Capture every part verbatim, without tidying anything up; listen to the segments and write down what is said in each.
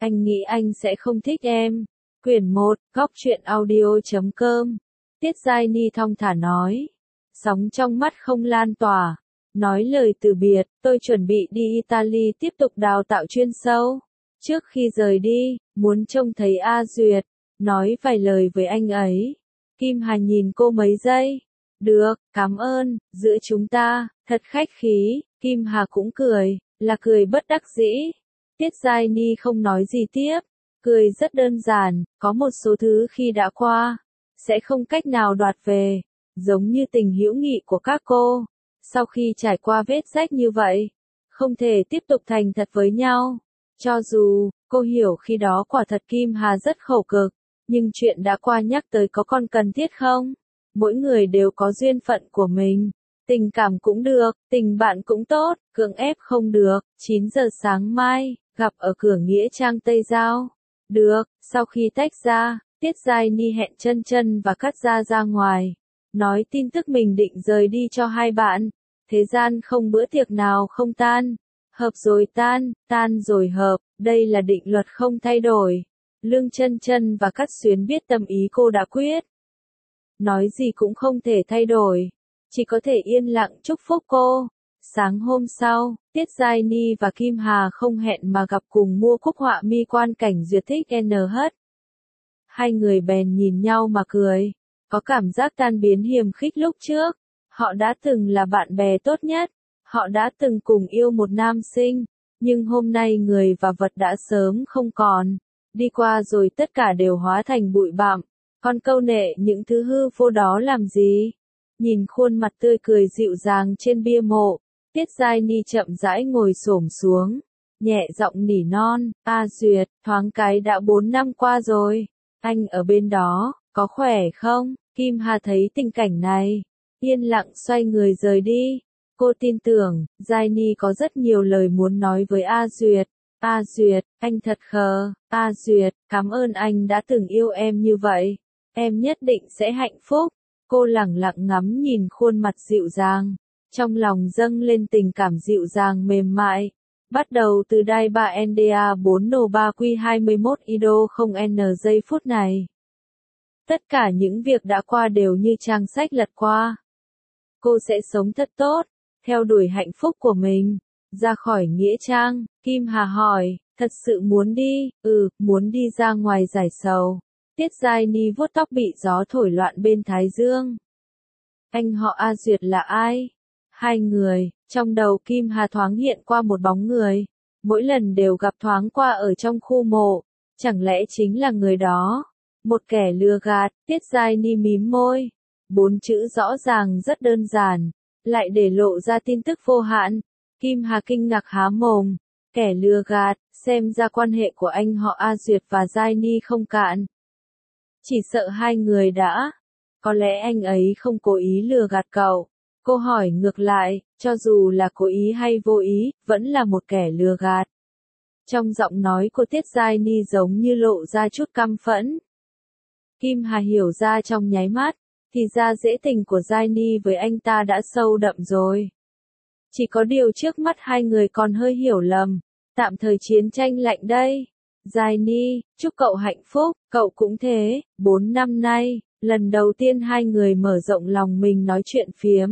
anh nghĩ anh sẽ không thích em. Quyển một, góc truyện audio chấm com. Tiết Giai Ni thong thả nói. Sóng trong mắt không lan tỏa. Nói lời từ biệt, tôi chuẩn bị đi Italy tiếp tục đào tạo chuyên sâu. Trước khi rời đi, muốn trông thấy A Duyệt, nói vài lời với anh ấy. Kim Hà nhìn cô mấy giây. Được, cảm ơn, giữa chúng ta, thật khách khí. Kim Hà cũng cười, là cười bất đắc dĩ. Tiết Giai Ni không nói gì tiếp. Cười rất đơn giản, có một số thứ khi đã qua, sẽ không cách nào đoạt về. Giống như tình hữu nghị của các cô. Sau khi trải qua vết rách như vậy, không thể tiếp tục thành thật với nhau. Cho dù, cô hiểu khi đó quả thật Kim Hà rất khổ cực, nhưng chuyện đã qua nhắc tới có còn cần thiết không? Mỗi người đều có duyên phận của mình. Tình cảm cũng được, tình bạn cũng tốt, cưỡng ép không được. chín giờ sáng mai, gặp ở cửa Nghĩa Trang Tây Giao. Được, sau khi tách ra, Tiết Giai Ni hẹn Chân Chân và Cát Gia ra ngoài. Nói tin tức mình định rời đi cho hai bạn. Thế gian không bữa tiệc nào không tan. Hợp rồi tan, tan rồi hợp, đây là định luật không thay đổi. Lương Chân Chân và Cát Xuyến biết tâm ý cô đã quyết. Nói gì cũng không thể thay đổi. Chỉ có thể yên lặng chúc phúc cô. Sáng hôm sau, Tiết Giai Ni và Kim Hà không hẹn mà gặp cùng mua cúc họa mi quan cảnh duyệt thích en hát. Hai người bèn nhìn nhau mà cười. Có cảm giác tan biến hiềm khích lúc trước. Họ đã từng là bạn bè tốt nhất. Họ đã từng cùng yêu một nam sinh. Nhưng hôm nay người và vật đã sớm không còn. Đi qua rồi tất cả đều hóa thành bụi bặm. Còn câu nệ những thứ hư vô đó làm gì? Nhìn khuôn mặt tươi cười dịu dàng trên bia mộ. Tiết Giai Ni chậm rãi ngồi xổm xuống. Nhẹ giọng nỉ non. A Duyệt, thoáng cái đã bốn năm qua rồi. Anh ở bên đó, có khỏe không? Kim Hà thấy tình cảnh này. Yên lặng xoay người rời đi. Cô tin tưởng, Giai Ni có rất nhiều lời muốn nói với A Duyệt. A Duyệt, anh thật khờ. A Duyệt, cảm ơn anh đã từng yêu em như vậy. Em nhất định sẽ hạnh phúc. Cô lẳng lặng ngắm nhìn khuôn mặt dịu dàng. Trong lòng dâng lên tình cảm dịu dàng mềm mại. Bắt đầu từ đai ba en đê a bốn N ba Q hai mốt I D O không N giây phút này. Tất cả những việc đã qua đều như trang sách lật qua. Cô sẽ sống thật tốt, theo đuổi hạnh phúc của mình. Ra khỏi Nghĩa Trang, Kim Hà hỏi, thật sự muốn đi? Ừ, muốn đi ra ngoài giải sầu. Tiết Giai Ni vuốt tóc bị gió thổi loạn bên thái dương. Anh họ A Duyệt là ai? Hai người, trong đầu Kim Hà thoáng hiện qua một bóng người. Mỗi lần đều gặp thoáng qua ở trong khu mộ. Chẳng lẽ chính là người đó? Một kẻ lừa gạt. Tiết Giai Ni mím môi. Bốn chữ rõ ràng rất đơn giản. Lại để lộ ra tin tức vô hạn. Kim Hà kinh ngạc há mồm. Kẻ lừa gạt, xem ra quan hệ của anh họ A Duyệt và Giai Ni không cạn. Chỉ sợ hai người đã. Có lẽ anh ấy không cố ý lừa gạt cậu. Cô hỏi ngược lại, cho dù là cố ý hay vô ý, vẫn là một kẻ lừa gạt. Trong giọng nói của Tiết Giai Ni giống như lộ ra chút căm phẫn. Kim Hà hiểu ra trong nháy mắt, thì ra dễ tình của Giai Ni với anh ta đã sâu đậm rồi. Chỉ có điều trước mắt hai người còn hơi hiểu lầm, tạm thời chiến tranh lạnh đây. Giai Ni, chúc cậu hạnh phúc, cậu cũng thế. Bốn năm nay, lần đầu tiên hai người mở rộng lòng mình nói chuyện phiếm.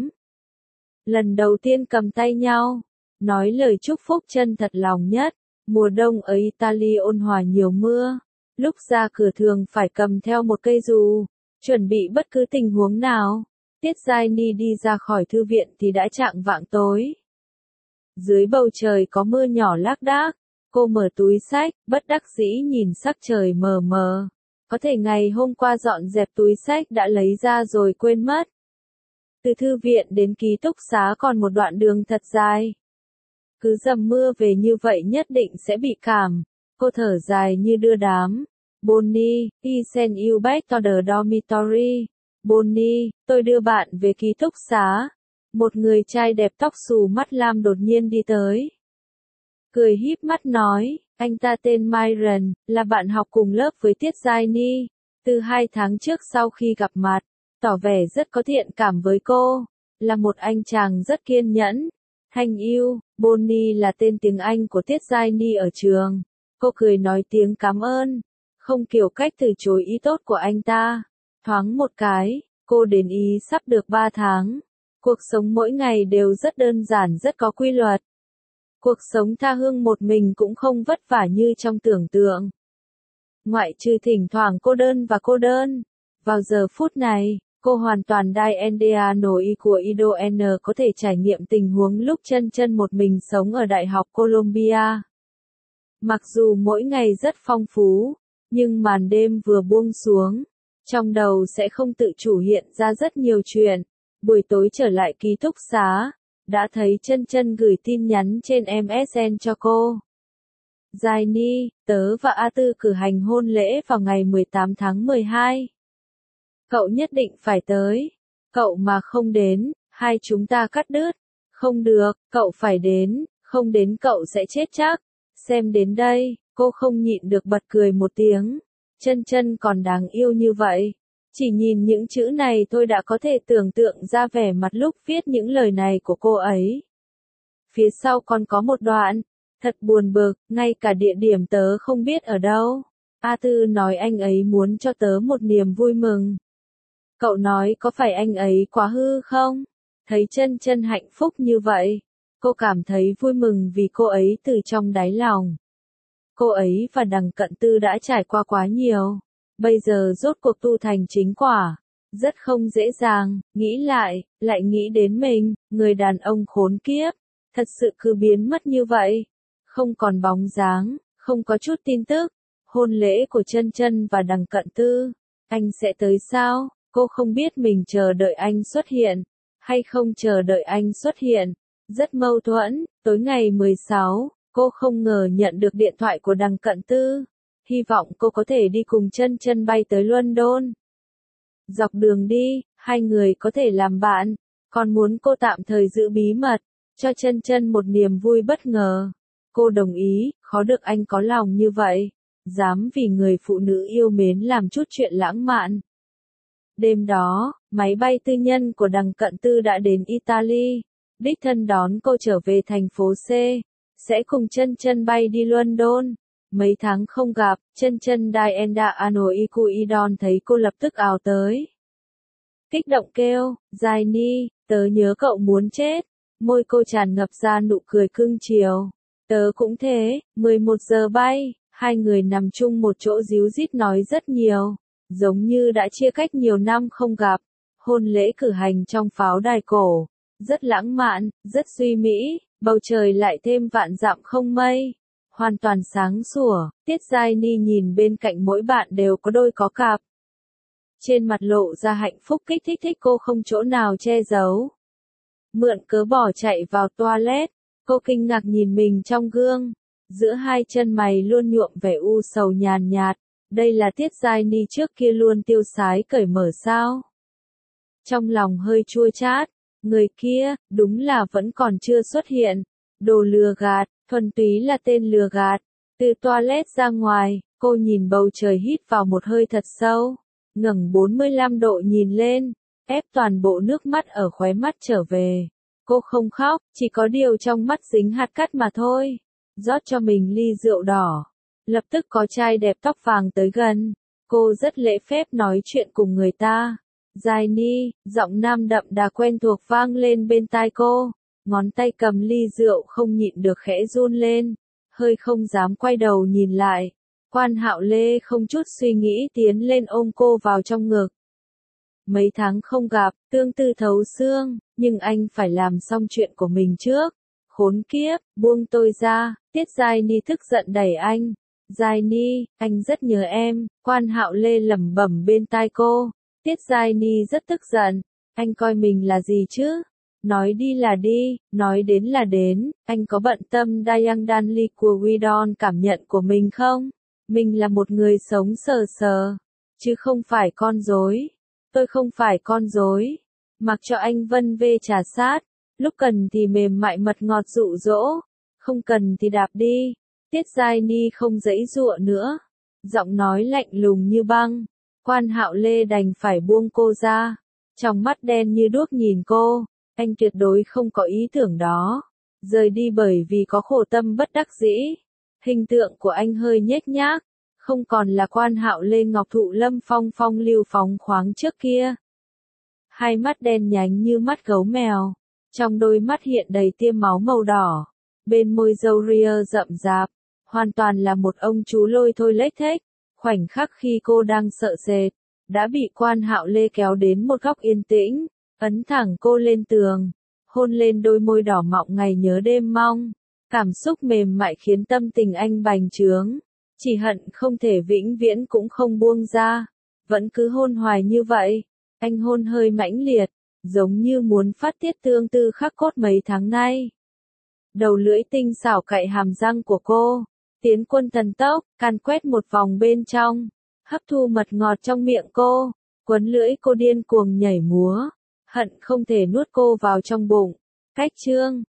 Lần đầu tiên cầm tay nhau, nói lời chúc phúc chân thật lòng nhất. Mùa đông ở Italy ôn hòa nhiều mưa. Lúc ra cửa thường phải cầm theo một cây dù, chuẩn bị bất cứ tình huống nào. Tiết Giai Ni đi ra khỏi thư viện thì đã chạng vạng tối. Dưới bầu trời có mưa nhỏ lác đác. Cô mở túi sách, bất đắc dĩ nhìn sắc trời mờ mờ. Có thể ngày hôm qua dọn dẹp túi sách đã lấy ra rồi quên mất. Từ thư viện đến ký túc xá còn một đoạn đường thật dài. Cứ dầm mưa về như vậy nhất định sẽ bị cảm. Cô thở dài như đưa đám. Bonnie, I send you back to the dormitory. Bonnie, tôi đưa bạn về ký túc xá. Một người trai đẹp tóc xù mắt lam đột nhiên đi tới. Cười híp mắt nói, anh ta tên Myron, là bạn học cùng lớp với Tiết Giai Ni. Từ hai tháng trước sau khi gặp mặt, tỏ vẻ rất có thiện cảm với cô. Là một anh chàng rất kiên nhẫn. Thanh yêu, Bonnie là tên tiếng Anh của Tiết Giai Ni ở trường. Cô cười nói tiếng cảm ơn, không kiểu cách từ chối ý tốt của anh ta. Thoáng một cái, cô đến Ý sắp được ba tháng. Cuộc sống mỗi ngày đều rất đơn giản, rất có quy luật. Cuộc sống tha hương một mình cũng không vất vả như trong tưởng tượng. Ngoại trừ thỉnh thoảng cô đơn và cô đơn. Vào giờ phút này, cô hoàn toàn Diane của Ido N có thể trải nghiệm tình huống lúc chân chân một mình sống ở Đại học Columbia. Mặc dù mỗi ngày rất phong phú, nhưng màn đêm vừa buông xuống, trong đầu sẽ không tự chủ hiện ra rất nhiều chuyện. Buổi tối trở lại ký túc xá, đã thấy chân chân gửi tin nhắn trên em ét en cho cô. Jaini, tớ và A Tư cử hành hôn lễ vào ngày mười tám tháng mười hai. Cậu nhất định phải tới. Cậu mà không đến, hai chúng ta cắt đứt. Không được, cậu phải đến, không đến cậu sẽ chết chắc. Xem đến đây, cô không nhịn được bật cười một tiếng. Chân chân còn đáng yêu như vậy. Chỉ nhìn những chữ này tôi đã có thể tưởng tượng ra vẻ mặt lúc viết những lời này của cô ấy. Phía sau còn có một đoạn. Thật buồn bực, ngay cả địa điểm tớ không biết ở đâu. A Tư nói anh ấy muốn cho tớ một niềm vui mừng. Cậu nói có phải anh ấy quá hư không? Thấy chân chân hạnh phúc như vậy, cô cảm thấy vui mừng vì cô ấy từ trong đáy lòng. Cô ấy và Đằng Cận Tư đã trải qua quá nhiều, bây giờ rốt cuộc tu thành chính quả. Rất không dễ dàng, nghĩ lại, lại nghĩ đến mình, người đàn ông khốn kiếp, thật sự cứ biến mất như vậy. Không còn bóng dáng, không có chút tin tức. Hôn lễ của chân chân và Đằng Cận Tư, anh sẽ tới sao? Cô không biết mình chờ đợi anh xuất hiện, hay không chờ đợi anh xuất hiện. Rất mâu thuẫn, tối ngày mười sáu, cô không ngờ nhận được điện thoại của Đằng Cận Tư. Hy vọng cô có thể đi cùng chân chân bay tới London. Dọc đường đi, hai người có thể làm bạn, còn muốn cô tạm thời giữ bí mật, cho chân chân một niềm vui bất ngờ. Cô đồng ý, khó được anh có lòng như vậy, dám vì người phụ nữ yêu mến làm chút chuyện lãng mạn. Đêm đó, máy bay tư nhân của Đằng Cận Tư đã đến Italy, đích thân đón cô trở về thành phố C, sẽ cùng chân chân bay đi London. Mấy tháng không gặp, chân chân Diana Anoikuidon thấy cô lập tức ào tới. Kích động kêu, Jaini, tớ nhớ cậu muốn chết. Môi cô tràn ngập ra nụ cười cưng chiều. Tớ cũng thế, mười một giờ bay, hai người nằm chung một chỗ díu dít nói rất nhiều, giống như đã chia cách nhiều năm không gặp. Hôn lễ cử hành trong pháo đài cổ, rất lãng mạn, rất duy mỹ, bầu trời lại thêm vạn dặm không mây, hoàn toàn sáng sủa. Tiết Giai Ni nhìn bên cạnh mỗi bạn đều có đôi có cặp. Trên mặt lộ ra hạnh phúc kích thích thích cô không chỗ nào che giấu. Mượn cớ bỏ chạy vào toilet. Cô kinh ngạc nhìn mình trong gương, giữa hai chân mày luôn nhuộm vẻ u sầu nhàn nhạt, đây là Tiết Giai Ni trước kia luôn tiêu sái cởi mở sao? Trong lòng hơi chua chát, người kia, đúng là vẫn còn chưa xuất hiện, đồ lừa gạt, thuần túy là tên lừa gạt. Từ toilet ra ngoài, cô nhìn bầu trời hít vào một hơi thật sâu, ngẩng bốn mươi lăm độ nhìn lên, ép toàn bộ nước mắt ở khóe mắt trở về. Cô không khóc, chỉ có điều trong mắt dính hạt cát mà thôi. Rót cho mình ly rượu đỏ. Lập tức có trai đẹp tóc vàng tới gần. Cô rất lễ phép nói chuyện cùng người ta. Jaini, giọng nam đậm đà quen thuộc vang lên bên tai cô. Ngón tay cầm ly rượu không nhịn được khẽ run lên. Hơi không dám quay đầu nhìn lại. Quan Hạo Lê không chút suy nghĩ tiến lên ôm cô vào trong ngực. Mấy tháng không gặp, tương tư thấu xương, nhưng anh phải làm xong chuyện của mình trước. Khốn kiếp, buông tôi ra. Tiết Giai Ni tức giận đẩy anh. Giai Ni, anh rất nhớ em. Quan Hạo Lê lẩm bẩm bên tai cô. Tiết Giai Ni rất tức giận. Anh coi mình là gì chứ? Nói đi là đi, nói đến là đến. Anh có bận tâm Dayang Danli của Widon cảm nhận của mình không? Mình là một người sống sờ sờ, chứ không phải con rối. Tôi không phải con rối. Mặc cho anh vân vê trà sát, lúc cần thì mềm mại mật ngọt dụ dỗ, không cần thì đạp đi. Tiết Giai Ni không giãy giụa nữa, giọng nói lạnh lùng như băng. Quan Hạo Lê đành phải buông cô ra, trong mắt đen như đuốc nhìn cô. Anh tuyệt đối không có ý tưởng đó, rời đi bởi vì có khổ tâm bất đắc dĩ. Hình tượng của anh hơi nhếch nhác, không còn là Quan Hạo Lê Ngọc Thụ Lâm phong phong lưu phóng khoáng trước kia. Hai mắt đen nhánh như mắt gấu mèo, trong đôi mắt hiện đầy tia máu màu đỏ, bên môi râu ria rậm rạp, hoàn toàn là một ông chú lôi thôi lếch thếch. Khoảnh khắc khi cô đang sợ sệt, đã bị Quan Hạo Lê kéo đến một góc yên tĩnh, ấn thẳng cô lên tường, hôn lên đôi môi đỏ mọng ngày nhớ đêm mong. Cảm xúc mềm mại khiến tâm tình anh bành trướng, chỉ hận không thể vĩnh viễn cũng không buông ra, vẫn cứ hôn hoài như vậy. Anh hôn hơi mãnh liệt, giống như muốn phát tiết tương tư khắc cốt mấy tháng nay. Đầu lưỡi tinh xảo cạy hàm răng của cô, tiến quân thần tốc, càn quét một vòng bên trong, hấp thu mật ngọt trong miệng cô, quấn lưỡi cô điên cuồng nhảy múa, hận không thể nuốt cô vào trong bụng. Cách chương